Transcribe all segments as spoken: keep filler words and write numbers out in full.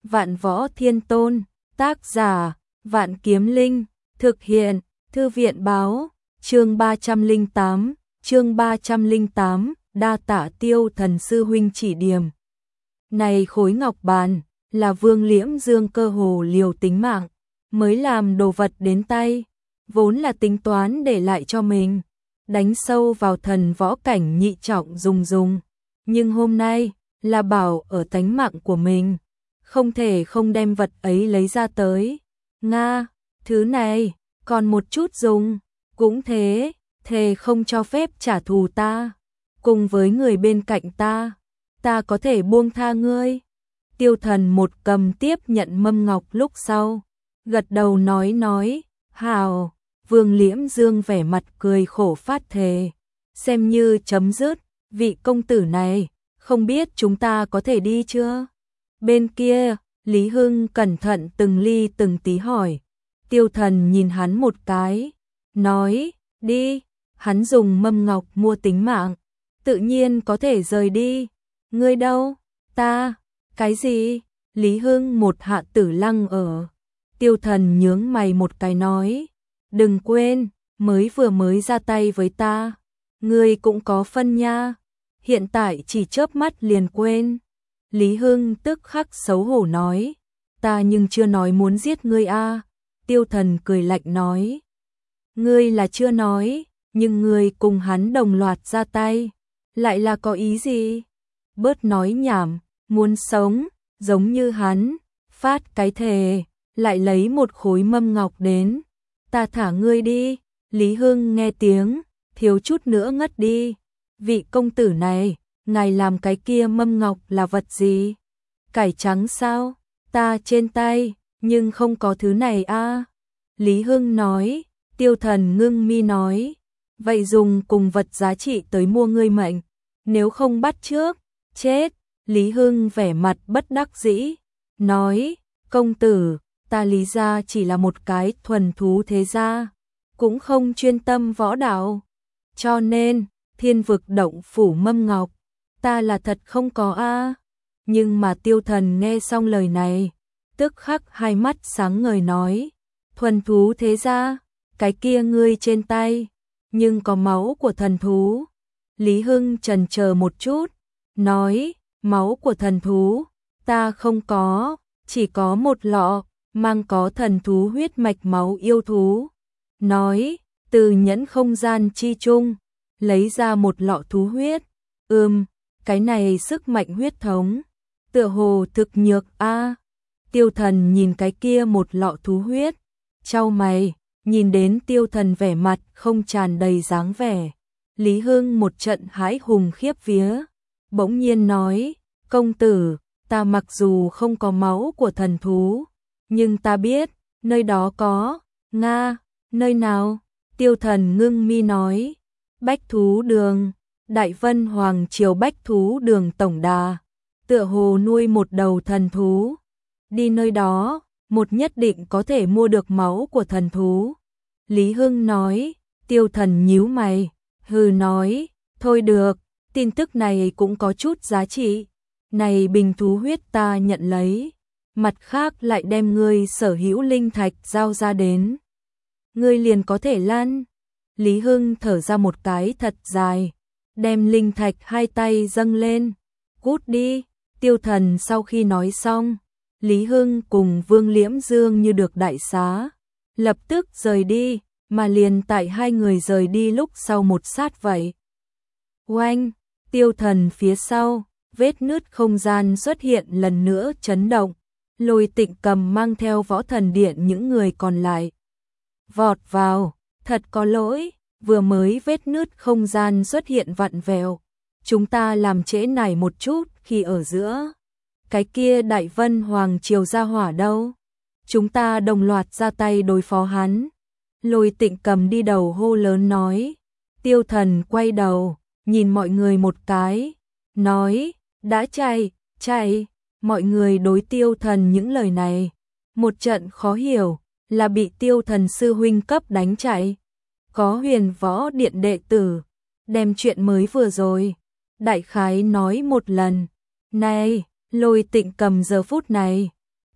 Vạn Võ Thiên Tôn, tác giả, Vạn Kiếm Linh, thực hiện, Thư viện báo, chương ba trăm lẻ tám, chương ba trăm lẻ tám, đa tạ Tiêu Thần sư huynh chỉ điểm. Này khối ngọc bàn, là Vương Liễm Dương cơ hồ liều tính mạng, mới làm đồ vật đến tay, vốn là tính toán để lại cho mình, đánh sâu vào thần võ cảnh nhị trọng dùng dùng. Nhưng hôm nay, là bảo ở tánh mạng của mình, không thể không đem vật ấy lấy ra tới. Nga, thứ này, còn một chút dùng, cũng thế, thề không cho phép trả thù ta, cùng với người bên cạnh ta, ta có thể buông tha ngươi. Tiêu Thần một cầm tiếp nhận mâm ngọc lúc sau, gật đầu nói nói, hào. Vương Liễm Dương vẻ mặt cười khổ phát thề, xem như chấm dứt, vị công tử này, không biết chúng ta có thể đi chưa? Bên kia, Lý Hưng cẩn thận từng ly từng tí hỏi. Tiêu Thần nhìn hắn một cái, nói, đi, hắn dùng mâm ngọc mua tính mạng, tự nhiên có thể rời đi. Ngươi đâu? Ta, cái gì? Lý Hưng một hạ tử lăng ở. Tiêu Thần nhướng mày một cái nói, đừng quên, mới vừa mới ra tay với ta, ngươi cũng có phân nha, hiện tại chỉ chớp mắt liền quên. Lý Hưng tức khắc xấu hổ nói, ta nhưng chưa nói muốn giết ngươi a. Tiêu Thần cười lạnh nói, ngươi là chưa nói, nhưng ngươi cùng hắn đồng loạt ra tay, lại là có ý gì? Bớt nói nhảm, muốn sống, giống như hắn, phát cái thề, lại lấy một khối mâm ngọc đến. Ta thả ngươi đi. Lý Hưng nghe tiếng, thiếu chút nữa ngất đi. Vị công tử này, ngài làm cái kia mâm ngọc là vật gì? Cải trắng sao? Ta trên tay, nhưng không có thứ này a. Lý Hưng nói. Tiêu Thần ngưng mi nói, vậy dùng cùng vật giá trị tới mua ngươi mệnh, nếu không bắt trước, chết. Lý Hưng vẻ mặt bất đắc dĩ, nói, công tử, ta Lý gia chỉ là một cái thuần thú thế gia, cũng không chuyên tâm võ đạo, cho nên, Thiên Vực Động phủ mâm ngọc, ta là thật không có a. Nhưng mà Tiêu Thần nghe xong lời này, tức khắc hai mắt sáng ngời nói, thuần thú thế gia, cái kia ngươi trên tay, nhưng có máu của thần thú. Lý Hưng chần chờ một chút, nói, máu của thần thú, ta không có, chỉ có một lọ, mang có thần thú huyết mạch máu yêu thú. Nói, từ nhẫn không gian chi chung, lấy ra một lọ thú huyết. Ừm, cái này sức mạnh huyết thống, tựa hồ thực nhược a. Tiêu Thần nhìn cái kia một lọ thú huyết, chau mày, nhìn đến Tiêu Thần vẻ mặt không tràn đầy dáng vẻ. Lý Hưng một trận hãi hùng khiếp vía, bỗng nhiên nói, công tử, ta mặc dù không có máu của thần thú, nhưng ta biết, nơi đó có. Nga, nơi nào? Tiêu Thần ngưng mi nói, Bách Thú Đường, Đại Vân Hoàng Triều Bách Thú Đường tổng đà, tựa hồ nuôi một đầu thần thú. Đi nơi đó, một nhất định có thể mua được máu của thần thú. Lý Hưng nói. Tiêu Thần nhíu mày, hừ nói, thôi được, tin tức này cũng có chút giá trị. Này bình thú huyết ta nhận lấy, mặt khác lại đem ngươi sở hữu linh thạch giao ra đến, ngươi liền có thể lăn. Lý Hưng thở ra một cái thật dài, đem linh thạch hai tay dâng lên, cút đi. Tiêu Thần sau khi nói xong, Lý Hưng cùng Vương Liễm Dương như được đại xá, lập tức rời đi, mà liền tại hai người rời đi lúc sau một sát vậy. Oanh, Tiêu Thần phía sau, vết nứt không gian xuất hiện lần nữa chấn động, Lôi Tịnh Cầm mang theo Võ Thần Điện những người còn lại. Vọt vào, thật có lỗi, vừa mới vết nứt không gian xuất hiện vặn vẹo, chúng ta làm trễ nải một chút khi ở giữa. Cái kia Đại Vân Hoàng Triều gia hỏa đâu? Chúng ta đồng loạt ra tay đối phó hắn. Lôi Tịnh Cầm đi đầu hô lớn nói. Tiêu Thần quay đầu, nhìn mọi người một cái, nói, đã chạy, chạy. Mọi người đối Tiêu Thần những lời này, một trận khó hiểu, là bị Tiêu Thần sư huynh cấp đánh chạy. Có Huyền Võ Điện đệ tử, đem chuyện mới vừa rồi, đại khái nói một lần. Này, Lôi Tịnh Cầm giờ phút này,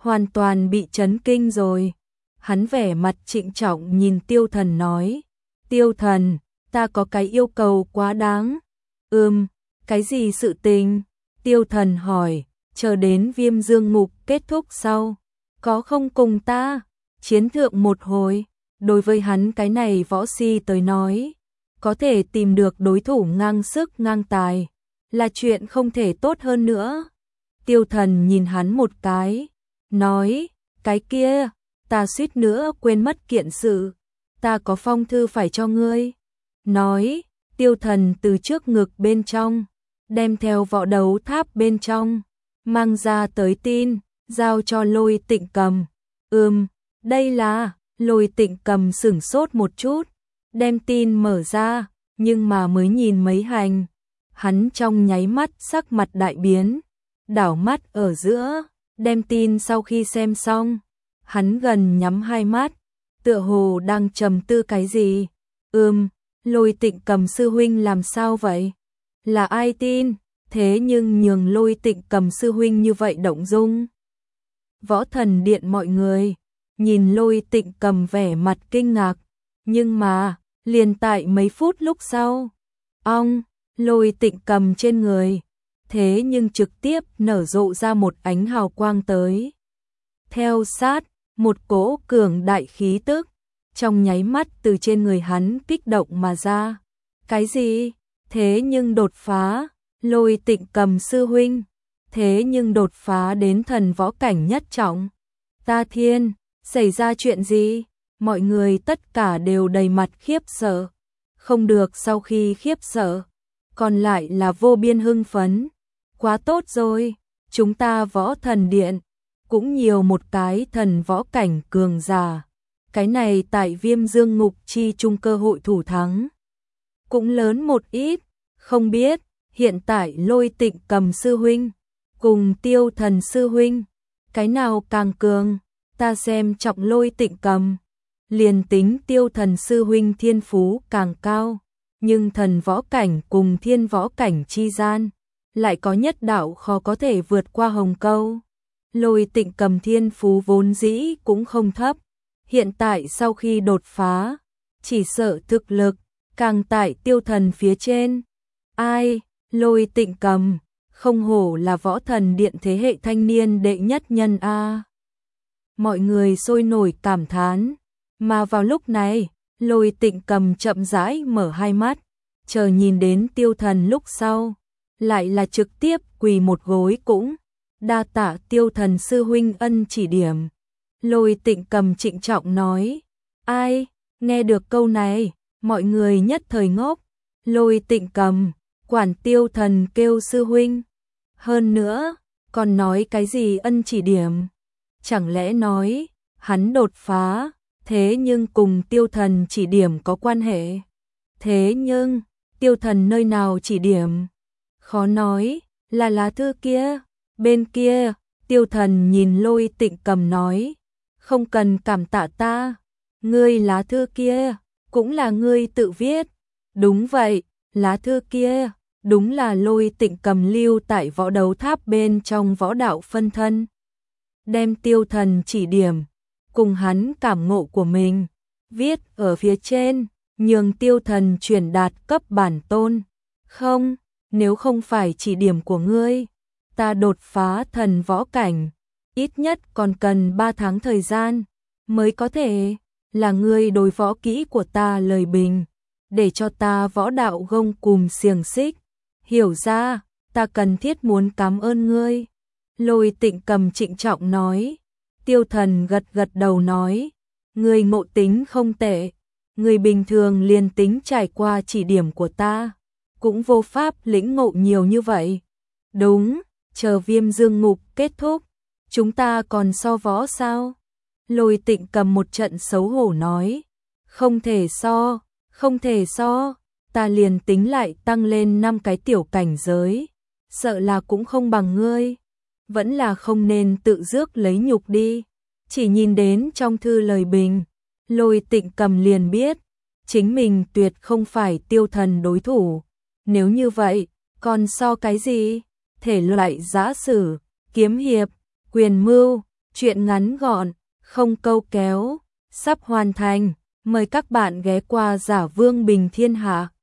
hoàn toàn bị chấn kinh rồi. Hắn vẻ mặt trịnh trọng nhìn Tiêu Thần nói, Tiêu Thần, ta có cái yêu cầu quá đáng. Ừm, cái gì sự tình? Tiêu Thần hỏi, chờ đến Viêm Dương Ngục kết thúc sau, có không cùng ta chiến thượng một hồi? Đối với hắn cái này võ si tới nói, có thể tìm được đối thủ ngang sức ngang tài, là chuyện không thể tốt hơn nữa. Tiêu Thần nhìn hắn một cái, nói, cái kia, ta suýt nữa quên mất kiện sự, ta có phong thư phải cho ngươi. Nói, Tiêu Thần từ trước ngực bên trong, đem theo vỏ đấu tháp bên trong, mang ra tới tin, giao cho Lôi Tịnh Cầm. Ừm, đây là, Lôi Tịnh Cầm sửng sốt một chút, đem tin mở ra, nhưng mà mới nhìn mấy hành, hắn trong nháy mắt sắc mặt đại biến, đảo mắt ở giữa, đem tin sau khi xem xong, hắn gần nhắm hai mắt, tựa hồ đang trầm tư cái gì. Ừm, Lôi Tịnh Cầm sư huynh làm sao vậy? Là ai tin? Thế nhưng nhường Lôi Tịnh Cầm sư huynh như vậy động dung. Võ Thần Điện mọi người nhìn Lôi Tịnh Cầm vẻ mặt kinh ngạc, nhưng mà liền tại mấy phút lúc sau, ong, Lôi Tịnh Cầm trên người, thế nhưng trực tiếp nở rộ ra một ánh hào quang tới. Theo sát, một cỗ cường đại khí tức, trong nháy mắt từ trên người hắn kích động mà ra. Cái gì? Thế nhưng đột phá, Lôi Tịnh Cầm sư huynh, thế nhưng đột phá đến thần võ cảnh nhất trọng. Ta thiên, xảy ra chuyện gì? Mọi người tất cả đều đầy mặt khiếp sợ. Không được, sau khi khiếp sợ, còn lại là vô biên hưng phấn. Quá tốt rồi, chúng ta Võ Thần Điện cũng nhiều một cái thần võ cảnh cường giả. Cái này tại Viêm Dương Ngục chi chung cơ hội thủ thắng cũng lớn một ít. Không biết hiện tại Lôi Tịnh Cầm sư huynh cùng Tiêu Thần sư huynh, cái nào càng cường? Ta xem trọng Lôi Tịnh Cầm. Liền tính Tiêu Thần sư huynh thiên phú càng cao, nhưng thần võ cảnh cùng thiên võ cảnh chi gian, lại có nhất đạo khó có thể vượt qua hồng câu. Lôi Tịnh Cầm thiên phú vốn dĩ cũng không thấp, hiện tại sau khi đột phá, chỉ sợ thực lực càng tại Tiêu Thần phía trên. Ai? Lôi Tịnh Cầm, không hổ là Võ Thần Điện thế hệ thanh niên đệ nhất nhân a. Mọi người sôi nổi cảm thán, mà vào lúc này, Lôi Tịnh Cầm chậm rãi mở hai mắt, chờ nhìn đến Tiêu Thần lúc sau, lại là trực tiếp quỳ một gối cũng đa tạ Tiêu Thần sư huynh ân chỉ điểm. Lôi Tịnh Cầm trịnh trọng nói. Ai? Nghe được câu này, mọi người nhất thời ngốc. Lôi Tịnh Cầm quản Tiêu Thần kêu sư huynh, hơn nữa còn nói cái gì ân chỉ điểm? Chẳng lẽ nói hắn đột phá, thế nhưng cùng Tiêu Thần chỉ điểm có quan hệ? Thế nhưng Tiêu Thần nơi nào chỉ điểm? Khó nói, là lá thư kia. Bên kia, Tiêu Thần nhìn Lôi Tịnh Cầm nói, không cần cảm tạ ta, ngươi lá thư kia cũng là ngươi tự viết. Đúng vậy, lá thư kia đúng là Lôi Tịnh Cầm lưu tại võ đấu tháp bên trong võ đạo phân thân, đem Tiêu Thần chỉ điểm cùng hắn cảm ngộ của mình viết ở phía trên, nhường Tiêu Thần truyền đạt cấp bản tôn. Không, nếu không phải chỉ điểm của ngươi, ta đột phá thần võ cảnh, ít nhất còn cần ba tháng thời gian mới có thể. Là ngươi đối võ kỹ của ta lời bình, để cho ta võ đạo gông cùm xiềng xích. Hiểu ra, ta cần thiết muốn cảm ơn ngươi. Lôi Tịnh Cầm trịnh trọng nói. Tiêu Thần gật gật đầu nói, ngươi ngộ tính không tệ, người bình thường liền tính trải qua chỉ điểm của ta, cũng vô pháp lĩnh ngộ nhiều như vậy. Đúng, chờ Viêm Dương Ngục kết thúc, chúng ta còn so võ sao? Lôi Tịnh Cầm một trận xấu hổ nói, không thể so, không thể so, ta liền tính lại tăng lên năm cái tiểu cảnh giới, sợ là cũng không bằng ngươi. Vẫn là không nên tự rước lấy nhục đi. Chỉ nhìn đến trong thư lời bình, Lôi Tịnh Cầm liền biết, chính mình tuyệt không phải Tiêu Thần đối thủ. Nếu như vậy, còn so cái gì? Thể loại giã sử, kiếm hiệp, quyền mưu, Chuyện ngắn gọn, không câu kéo, sắp hoàn thành. Mời các bạn ghé qua Giả Vương Bình Thiên Hạ.